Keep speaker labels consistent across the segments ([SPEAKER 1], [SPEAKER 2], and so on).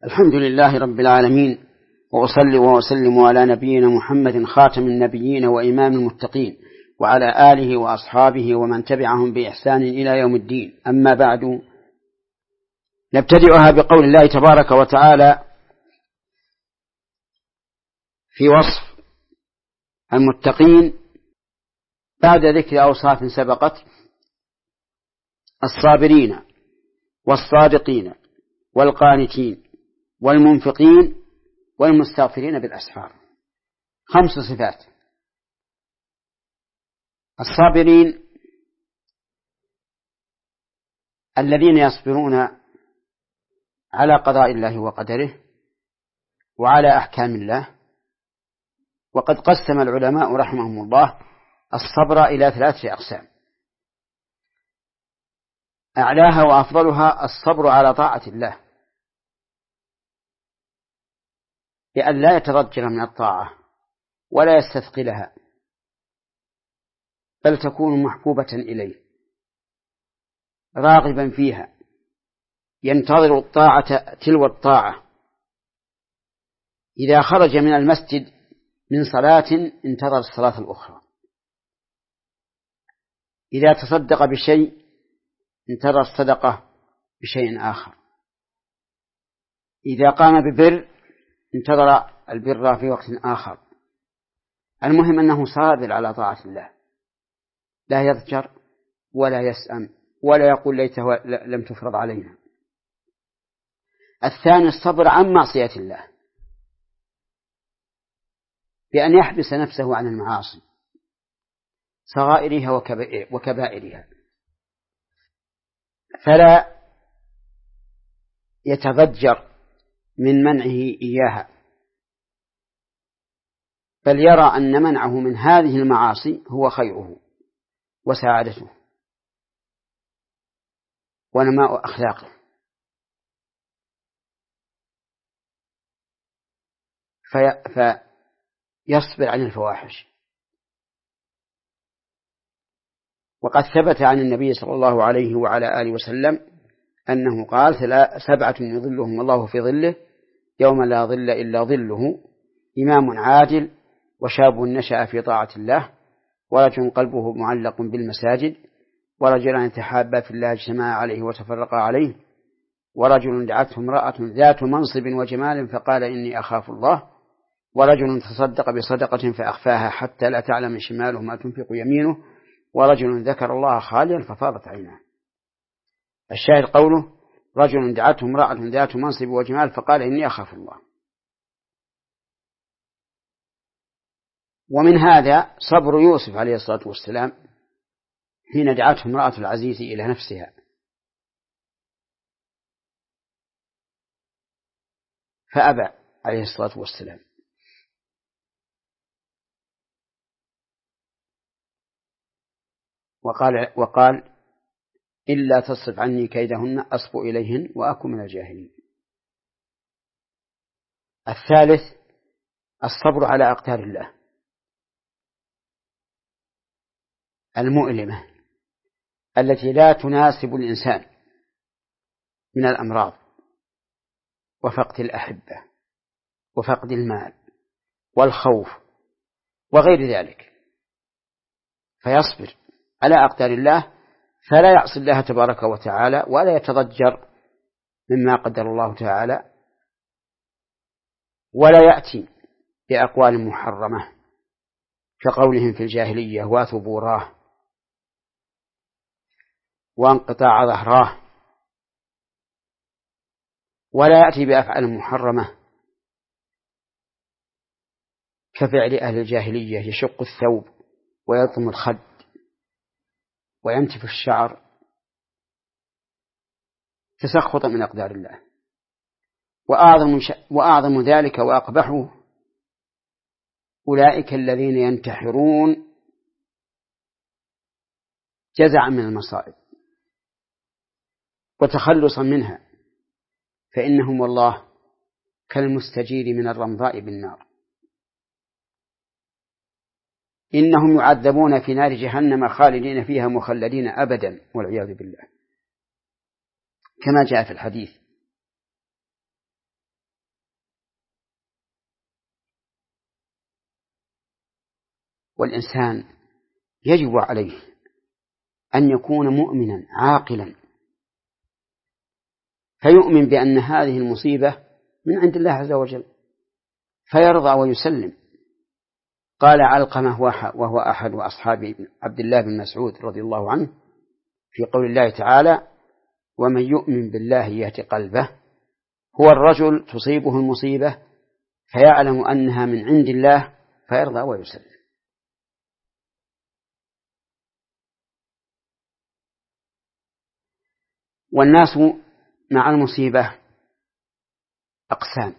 [SPEAKER 1] الحمد لله رب العالمين، وأصلي وأسلم على نبينا محمد خاتم النبيين وإمام المتقين، وعلى آله وأصحابه ومن تبعهم بإحسان إلى يوم الدين. أما بعد، نبتدئها بقول الله تبارك وتعالى في وصف المتقين بعد ذكر أوصاف سبقت: الصابرين والصادقين والقانتين والمنفقين والمستغفرين بالأسحار. 5 صفات. الصابرين الذين يصبرون على قضاء الله وقدره وعلى أحكام الله. وقد قسم العلماء رحمهم الله الصبر إلى 3 أقسام: أعلاها وأفضلها الصبر على طاعة الله، بأن لا يتضجر من الطاعة ولا يستثقلها، بل تكون محبوبة إليه راغبا فيها، ينتظر الطاعة تلو الطاعة. إذا خرج من المسجد من صلاة انتظر الصلاة الأخرى، إذا تصدق بشيء انتظر الصدقة بشيء آخر، إذا قام ببر انتظر البر في وقت آخر. المهم أنه صابر على طاعة الله، لا يضجر ولا يسأم ولا يقول ليته لم تفرض علينا. الثاني الصبر عن معصية الله، بأن يحبس نفسه عن المعاصي صغائرها وكبائرها، فلا يتضجر من منعه إياها، بل يرى أن منعه من هذه المعاصي هو خيره وسعادته ونماء أخلاقه. فيصبر عن الفواحش. وقد ثبت عن النبي صلى الله عليه وعلى آله وسلم أنه قال: 7 يظلهم الله في ظله يوم لا ظل إلا ظله: إمام عادل، وشاب نشأ في طاعة الله، ورجل قلبه معلق بالمساجد، ورجلان يتحابا في الله اجتمعا عليه وتفرقا عليه، ورجل دعته امرأة ذات منصب وجمال فقال إني أخاف الله، ورجل تصدق بصدقة فأخفاها حتى لا تعلم شماله ما تنفق يمينه، ورجل ذكر الله خاليا ففاضت عيناه. الشاهد قوله: رجل دعته امرأة ذات منصب وجمال فقال إني أخاف الله. ومن هذا صبر يوسف عليه الصلاة والسلام حين دعته امرأة العزيز إلى نفسها، فأبى عليه الصلاة والسلام، وقال: إلا تصرف عني كيدهن أصب إليهن وأكن من الجاهلين. الثالث الصبر على أقدار الله المؤلمة التي لا تناسب الإنسان من الأمراض وفقد الأحبة وفقد المال والخوف وغير ذلك، فيصبر على أقدار الله، فلا يعصي الله تبارك وتعالى ولا يتضجر مما قدر الله تعالى، ولا يأتي بأقوال محرمة كقولهم في الجاهلية: واثبوراه وانقطاع ظهراه، ولا يأتي بأفعال محرمة كفعل أهل الجاهلية: يشق الثوب ويلطم الخد وينتف الشعر تسخطا من أقدار الله. وأعظم ذلك وأقبحه أولئك الذين ينتحرون جزعا من المصائب وتخلصا منها، فإنهم والله كالمستجير من الرمضاء بالنار. إنهم يعذبون في نار جهنم خالدين فيها مخلدين أبدا والعياذ بالله، كما جاء في الحديث. والإنسان يجب عليه أن يكون مؤمنا عاقلا فيؤمن بأن هذه المصيبة من عند الله عز وجل فيرضى ويسلم. قال علقمة وهو أحد أصحاب عبد الله بن مسعود رضي الله عنه في قول الله تعالى: ومن يؤمن بالله يهد قلبه، هو الرجل تصيبه المصيبة فيعلم أنها من عند الله فيرضى ويسلم. والناس مع المصيبة أقسام: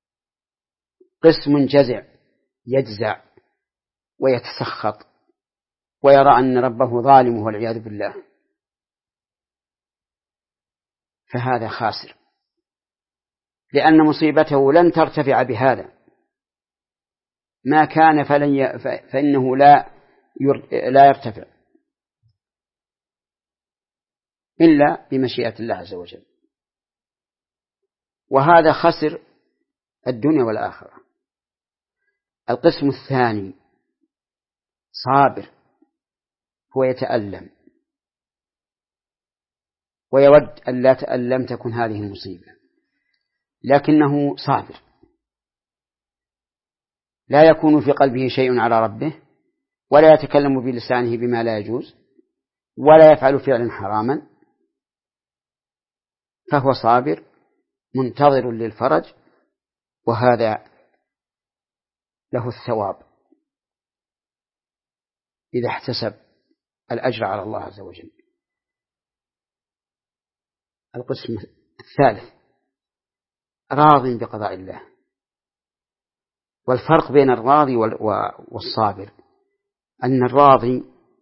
[SPEAKER 1] قسم جزع يجزع ويتسخط ويرى أن ربه ظالم والعياذ بالله، فهذا خاسر، لأن مصيبته لن ترتفع بهذا، ما كان فإنه لا يرتفع إلا بمشيئة الله عز وجل، وهذا خسر الدنيا والآخرة. القسم الثاني صابر، هو يتألم ويود أن لم تكن هذه المصيبة، لكنه صابر، لا يكون في قلبه شيء على ربه، ولا يتكلم بلسانه بما لا يجوز، ولا يفعل فعلا حراما، فهو صابر منتظر للفرج، وهذا له الثواب إذا احتسب الأجر على الله عز وجل. القسم الثالث راض بقضاء الله. والفرق بين الراضي والصابر أن الراضي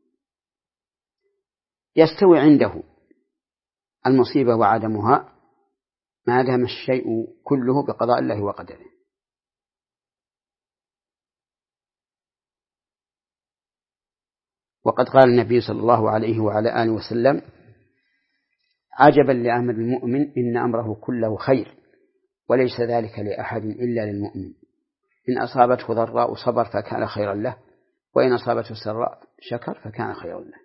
[SPEAKER 1] يستوي عنده المصيبة وعدمها ما دام الشيء كله بقضاء الله وقدره. وقد قال النبي صلى الله عليه وعلى آله وسلم: عجبا لأمر المؤمن إن أمره كله خير وليس ذلك لأحد إلا للمؤمن، إن أصابته ضراء صبر فكان خيرا له، وإن أصابته سراء شكر فكان خيرا له.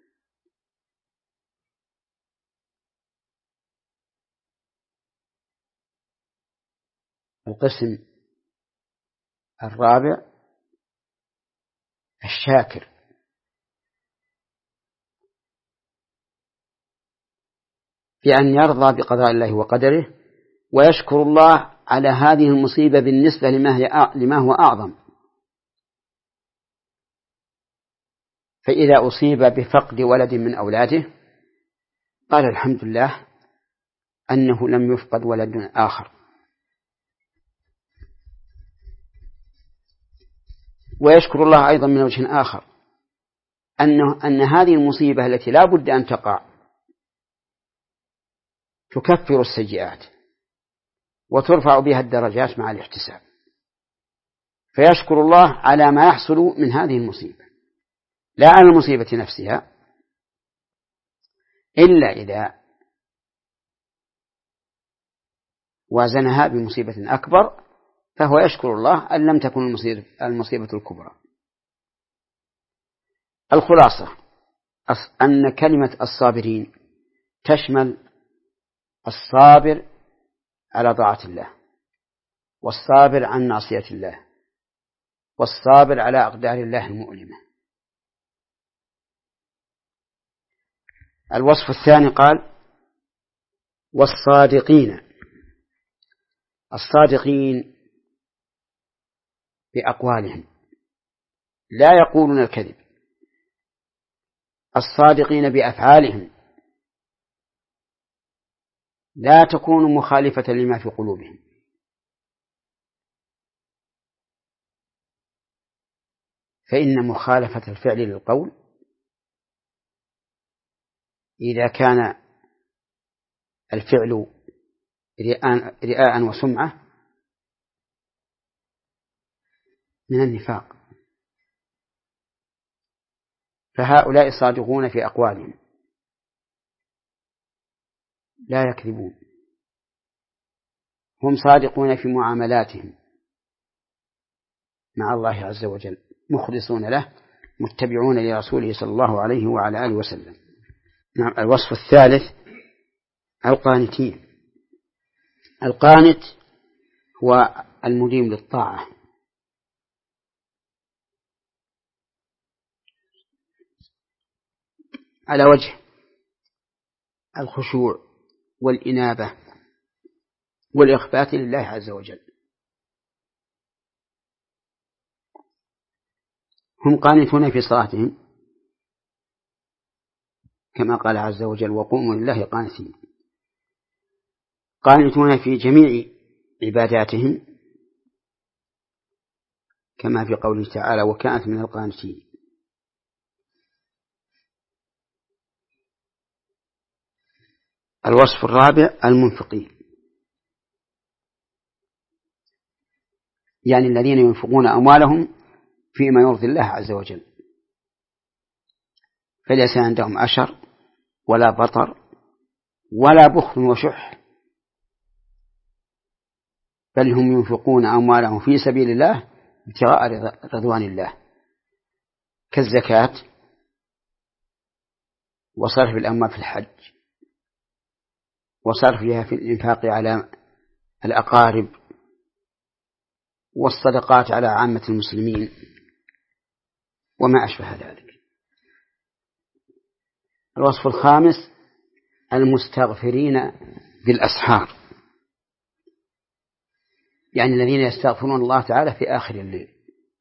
[SPEAKER 1] القسم الرابع الشاكر، بأن يرضى بقضاء الله وقدره ويشكر الله على هذه المصيبة بالنسبة لما هو أعظم. فإذا أصيب بفقد ولد من أولاده قال الحمد لله أنه لم يفقد ولد آخر، ويشكر الله أيضا من وجه آخر أن هذه المصيبة التي لا بد أن تقع تكفر السيئات وترفع بها الدرجات مع الاحتساب، فيشكر الله على ما يحصل من هذه المصيبة لا على المصيبة نفسها، إلا إذا وازنها بمصيبة أكبر فهو يشكر الله أن لم تكن المصيبة الكبرى. الخلاصة أن كلمة الصابرين تشمل الصابر على طاعة الله، والصابر عن معصية الله، والصابر على أقدار الله المؤلمة. الوصف الثاني قال: والصادقين. الصادقين بأقوالهم لا يقولون الكذب، الصادقين بأفعالهم لا تكون مخالفة لما في قلوبهم. فإن مخالفة الفعل للقول إذا كان الفعل رئاء وسمعة من النفاق، فهؤلاء صادقون في أقوالهم لا يكذبون، هم صادقون في معاملاتهم مع الله عز وجل مخلصون له متبعون لرسوله صلى الله عليه وعلى آله وسلم. نعم. الوصف الثالث القانتين. القانت هو المديم للطاعة على وجه الخشوع والإنابة والإخبات لله عز وجل. هم قانتون في صلاتهم كما قال عز وجل وقوموا لله قانتين، قانتون في جميع عباداتهم كما في قوله تعالى وكانت من القانتين. الوصف الرابع المنفقين، يعني الذين ينفقون أموالهم فيما يرضي الله عز وجل، فليس عندهم أشر ولا بطر ولا بخل وشح، بل هم ينفقون أموالهم في سبيل الله ابتغاء رضوان الله، كالزكاة وصرف الأموال في الحج وصرفها في الإنفاق على الأقارب والصدقات على عامة المسلمين وما أشبه ذلك. الوصف الخامس المستغفرين بالأسحار، يعني الذين يستغفرون الله تعالى في آخر الليل،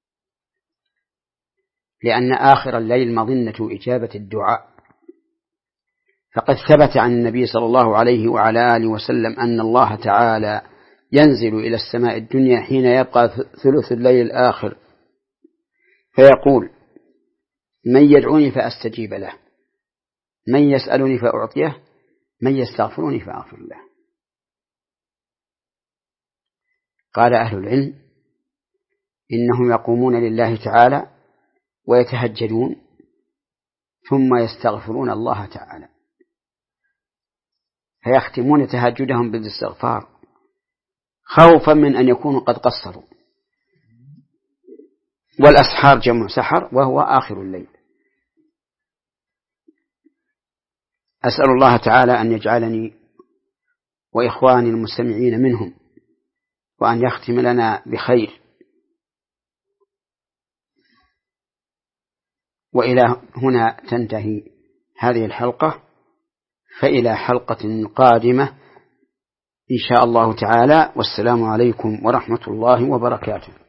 [SPEAKER 1] لأن آخر الليل مظنة إجابة الدعاء، فقد ثبت عن النبي صلى الله عليه وعلى آله وسلم أن الله تعالى ينزل إلى السماء الدنيا حين يبقى ثلث الليل الآخر فيقول من يدعوني فأستجيب له، من يسألني فأعطيه، من يستغفرني فأغفر له. قال أهل العلم إنهم يقومون لله تعالى ويتهجدون ثم يستغفرون الله تعالى، فيختمون تهجدهم بالاستغفار خوفا من أن يكونوا قد قصروا. والأسحار جمع سحر وهو آخر الليل. أسأل الله تعالى أن يجعلني وإخواني المستمعين منهم، وأن يختم لنا بخير. وإلى هنا تنتهي هذه الحلقة، فإلى حلقة قادمة إن شاء الله تعالى، والسلام عليكم ورحمة الله وبركاته.